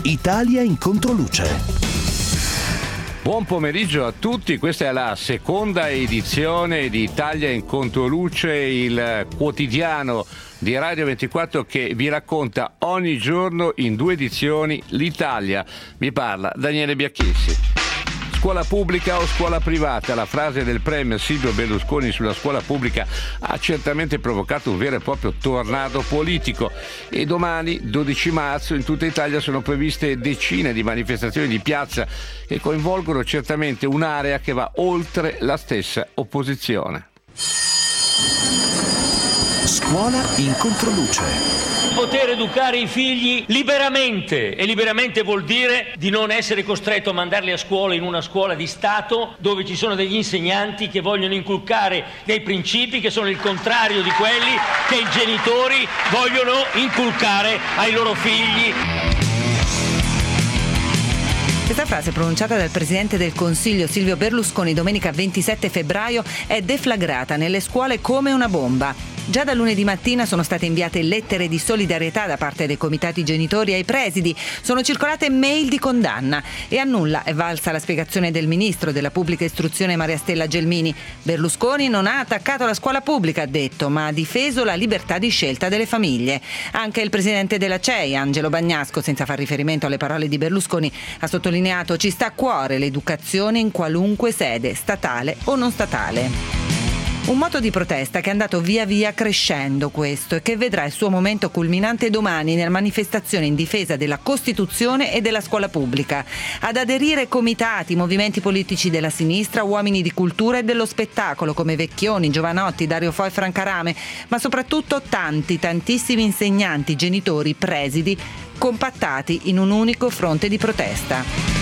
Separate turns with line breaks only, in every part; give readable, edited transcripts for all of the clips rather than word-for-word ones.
Italia in controluce.
Buon pomeriggio a tutti, questa è la seconda edizione di Italia in Controluce, il quotidiano di Radio 24 che vi racconta ogni giorno in 2 edizioni l'Italia. Vi parla Daniele Biacchessi. Scuola pubblica o scuola privata? La frase del premier Silvio Berlusconi sulla scuola pubblica ha certamente provocato un vero e proprio tornado politico e domani, 12 marzo, in tutta Italia sono previste decine di manifestazioni di piazza che coinvolgono certamente un'area che va oltre la stessa opposizione.
Scuola in controluce.
Poter educare i figli liberamente, e liberamente vuol dire di non essere costretto a mandarli a scuola in una scuola di Stato dove ci sono degli insegnanti che vogliono inculcare dei principi che sono il contrario di quelli che i genitori vogliono inculcare ai loro figli.
Questa frase pronunciata dal Presidente del Consiglio Silvio Berlusconi domenica 27 febbraio è deflagrata nelle scuole come una bomba. Già da lunedì mattina sono state inviate lettere di solidarietà da parte dei comitati genitori ai presidi, sono circolate mail di condanna e a nulla è valsa la spiegazione del ministro della pubblica istruzione Maria Stella Gelmini. Berlusconi non ha attaccato la scuola pubblica, ha detto, ma ha difeso la libertà di scelta delle famiglie. Anche il presidente della CEI, Angelo Bagnasco, senza far riferimento alle parole di Berlusconi, ha sottolineato: ci sta a cuore l'educazione in qualunque sede, statale o non statale. Un moto di protesta che è andato via via crescendo questo e che vedrà il suo momento culminante domani nella manifestazione in difesa della Costituzione e della scuola pubblica. Ad aderire comitati, movimenti politici della sinistra, uomini di cultura e dello spettacolo come Vecchioni, Giovanotti, Dario Fo e Franca-Rame, ma soprattutto tantissimi insegnanti, genitori, presidi, compattati in un unico fronte di protesta.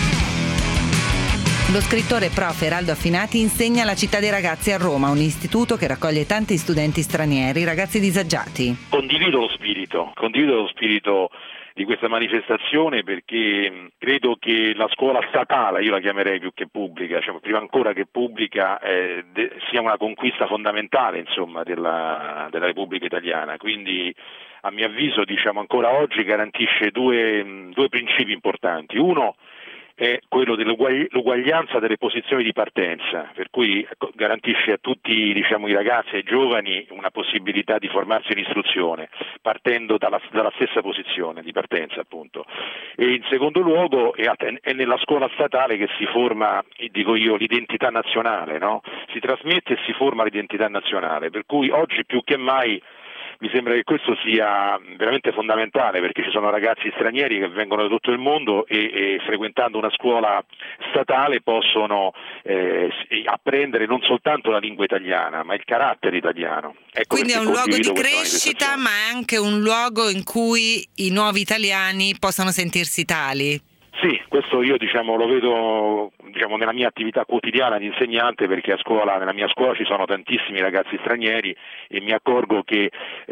Lo scrittore prof. Eraldo Affinati insegna alla Città dei Ragazzi a Roma, un istituto che raccoglie tanti studenti stranieri, ragazzi disagiati.
Condivido lo spirito di questa manifestazione perché credo che la scuola statale, io la chiamerei più che pubblica, cioè prima ancora che pubblica, sia una conquista fondamentale, insomma, della Repubblica Italiana. Quindi a mio avviso, ancora oggi garantisce due principi importanti. Uno è quello dell'uguaglianza delle posizioni di partenza, per cui garantisce a tutti i ragazzi e ai giovani una possibilità di formarsi in istruzione, partendo dalla stessa posizione di partenza, appunto. E in secondo luogo è nella scuola statale che si forma, dico io, l'identità nazionale, no? Si trasmette e si forma l'identità nazionale, per cui oggi più che mai mi sembra che questo sia veramente fondamentale, perché ci sono ragazzi stranieri che vengono da tutto il mondo e frequentando una scuola statale possono apprendere non soltanto la lingua italiana, ma il carattere italiano. Ecco,
quindi è un luogo di crescita, ma è anche un luogo in cui i nuovi italiani possano sentirsi tali.
Sì, questo io lo vedo nella mia attività quotidiana di insegnante, perché nella mia scuola ci sono tantissimi ragazzi stranieri e mi accorgo che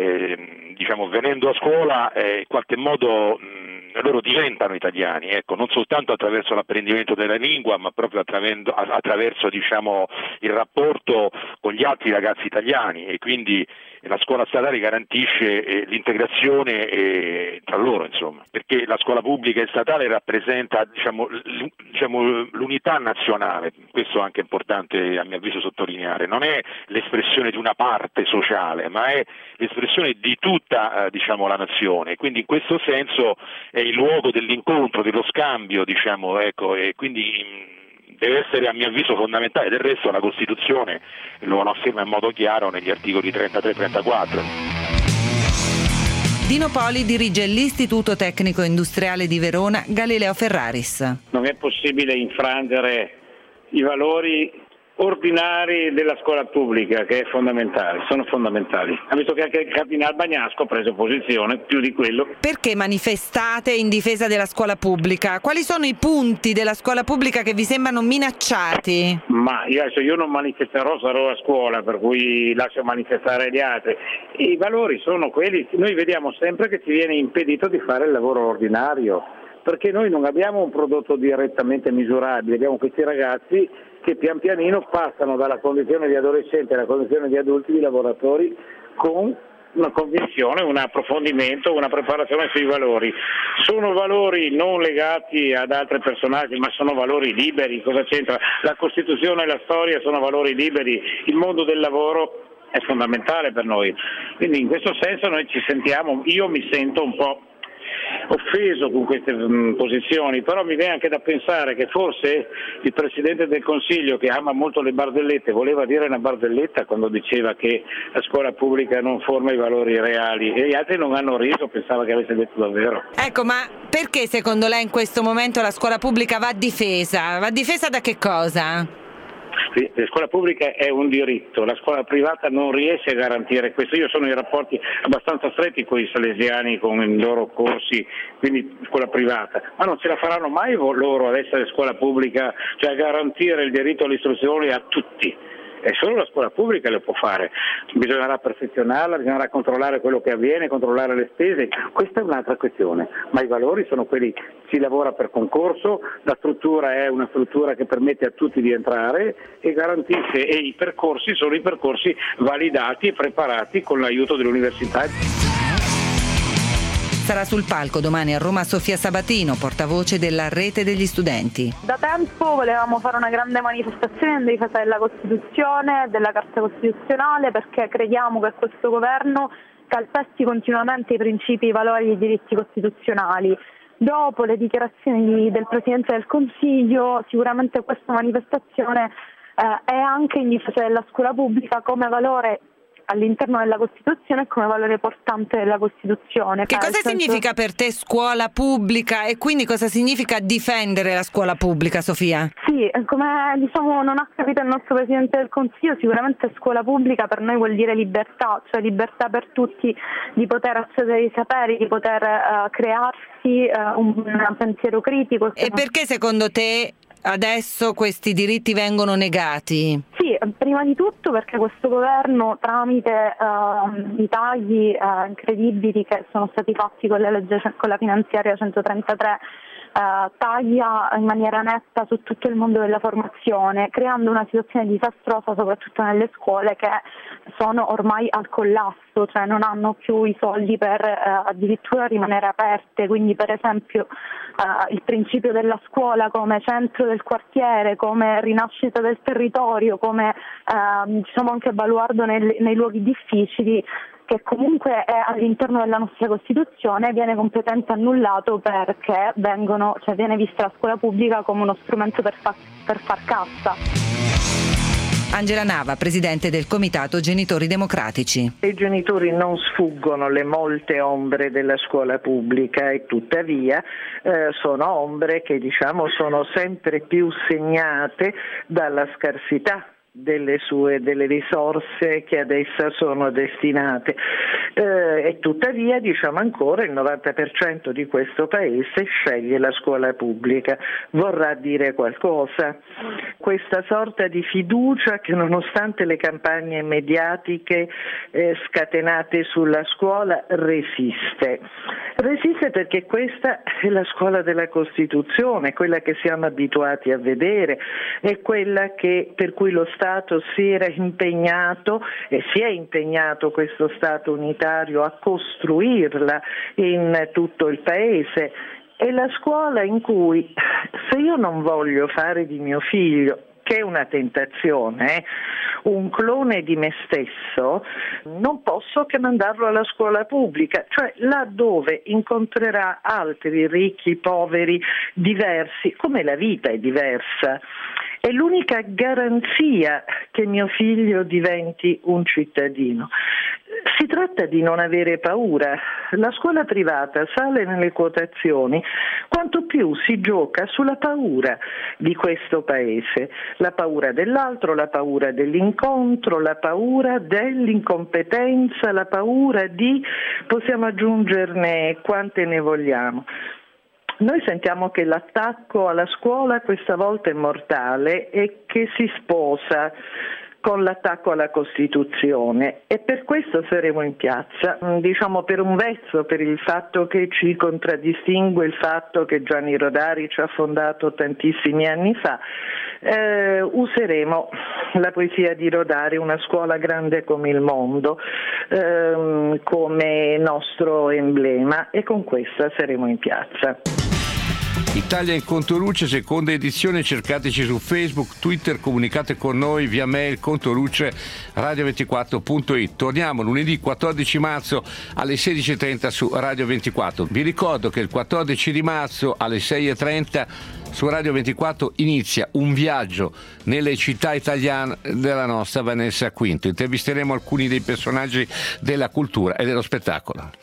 venendo a scuola in qualche modo loro diventano italiani, ecco, non soltanto attraverso l'apprendimento della lingua, ma proprio attraverso il rapporto con gli altri ragazzi italiani, e quindi la scuola statale garantisce l'integrazione tra loro, insomma, perché la scuola pubblica e statale rappresenta l'unità nazionale. Questo è anche importante a mio avviso sottolineare, non è l'espressione di una parte sociale, ma è l'espressione di tutta la nazione, quindi in questo senso è il luogo dell'incontro, dello scambio, e quindi deve essere a mio avviso fondamentale. Del resto la Costituzione lo afferma in modo chiaro negli articoli 33 e 34.
Dino Poli dirige l'Istituto Tecnico Industriale di Verona Galileo Ferraris. Non è possibile infrangere i valori ordinari della scuola pubblica, che sono fondamentali. Ha visto che anche il cardinal Bagnasco ha preso posizione più di quello. Perché manifestate in difesa della scuola pubblica? Quali sono i punti della scuola pubblica che vi sembrano minacciati? Ma io non manifesterò, sarò a scuola, per cui lascio manifestare gli altri. I valori sono quelli, noi vediamo sempre che ci viene impedito di fare il lavoro ordinario, perché noi non abbiamo un prodotto direttamente misurabile, abbiamo questi ragazzi che pian pianino passano dalla condizione di adolescente alla condizione di adulti, di lavoratori, con
una convinzione, un approfondimento, una preparazione sui valori. Sono valori non legati ad altri personaggi, ma sono valori liberi. Cosa c'entra? La Costituzione e la storia sono valori liberi, il mondo del lavoro è fondamentale per noi. Quindi in questo senso noi ci sentiamo, io mi sento un po' offeso con queste posizioni, però mi viene anche da pensare che forse il Presidente del Consiglio, che ama molto le barzellette, voleva dire una barzelletta quando diceva che la scuola pubblica non forma i valori reali, e gli altri non hanno riso, pensava che avesse detto davvero.
Ecco, ma perché secondo lei in questo momento la scuola pubblica va difesa? Va difesa da che cosa?
Sì, la scuola pubblica è un diritto, la scuola privata non riesce a garantire questo. Io sono in rapporti abbastanza stretti con i salesiani, con i loro corsi, quindi scuola privata, ma non ce la faranno mai loro ad essere scuola pubblica, cioè a garantire il diritto all'istruzione a tutti. E solo la scuola pubblica lo può fare, bisognerà perfezionarla, bisognerà controllare quello che avviene, controllare le spese, questa è un'altra questione, ma i valori sono quelli, si lavora per concorso, la struttura è una struttura che permette a tutti di entrare e garantisce, e i percorsi sono i percorsi validati e preparati con l'aiuto dell'università.
Sarà sul palco domani a Roma Sofia Sabatino, portavoce della Rete degli Studenti.
Da tempo volevamo fare una grande manifestazione in difesa della Costituzione, della Carta Costituzionale, perché crediamo che questo governo calpesti continuamente i principi, i valori e i diritti costituzionali. Dopo le dichiarazioni del Presidente del Consiglio, sicuramente questa manifestazione è anche in difesa della scuola pubblica come valore all'interno della Costituzione e come valore portante della Costituzione.
Che cosa significa per te scuola pubblica e quindi cosa significa difendere la scuola pubblica, Sofia?
Sì, come non ha capito il nostro Presidente del Consiglio, sicuramente scuola pubblica per noi vuol dire libertà, cioè libertà per tutti di poter accedere ai saperi, di poter crearsi un pensiero critico.
E perché secondo te adesso questi diritti vengono negati?
Sì, prima di tutto perché questo governo, tramite i tagli incredibili che sono stati fatti con la finanziaria 133, taglia in maniera netta su tutto il mondo della formazione, creando una situazione disastrosa soprattutto nelle scuole che sono ormai al collasso, cioè non hanno più i soldi per addirittura rimanere aperte. Quindi per esempio il principio della scuola come centro del quartiere, come rinascita del territorio, come anche baluardo nei luoghi difficili, che comunque è all'interno della nostra Costituzione, viene completamente annullato perché viene vista la scuola pubblica come uno strumento per far cassa.
Angela Nava, presidente del Comitato Genitori Democratici.
I genitori non sfuggono le molte ombre della scuola pubblica e tuttavia sono ombre che sono sempre più segnate dalla scarsità delle risorse che ad essa sono destinate e tuttavia ancora il 90% di questo paese sceglie la scuola pubblica. Vorrà dire qualcosa questa sorta di fiducia che nonostante le campagne mediatiche scatenate sulla scuola resiste perché questa è la scuola della Costituzione, quella che siamo abituati a vedere, è quella per cui lo Stato si era impegnato e si è impegnato questo Stato unitario a costruirla in tutto il Paese. È la scuola in cui, se io non voglio fare di mio figlio, che è una tentazione, un clone di me stesso, non posso che mandarlo alla scuola pubblica, cioè là dove incontrerà altri ricchi, poveri, diversi, come la vita è diversa. È l'unica garanzia che mio figlio diventi un cittadino. Si tratta di non avere paura. La scuola privata sale nelle quotazioni quanto più si gioca sulla paura di questo paese, la paura dell'altro, la paura dell'incontro, la paura dell'incompetenza, la paura possiamo aggiungerne quante ne vogliamo. Noi sentiamo che l'attacco alla scuola questa volta è mortale e che si sposa con l'attacco alla Costituzione, e per questo saremo in piazza, diciamo per un vezzo, per il fatto che ci contraddistingue il fatto che Gianni Rodari ci ha fondato tantissimi anni fa. Useremo la poesia di Rodari, una scuola grande come il mondo, come nostro emblema, e con questa saremo in piazza.
Italia in Controluce, seconda edizione, cercateci su Facebook, Twitter, comunicate con noi via mail controluceradio24.it. Torniamo lunedì 14 marzo alle 16.30 su Radio 24. Vi ricordo che il 14 di marzo alle 6.30 su Radio 24 inizia un viaggio nelle città italiane della nostra Vanessa Quinto. Intervisteremo alcuni dei personaggi della cultura e dello spettacolo.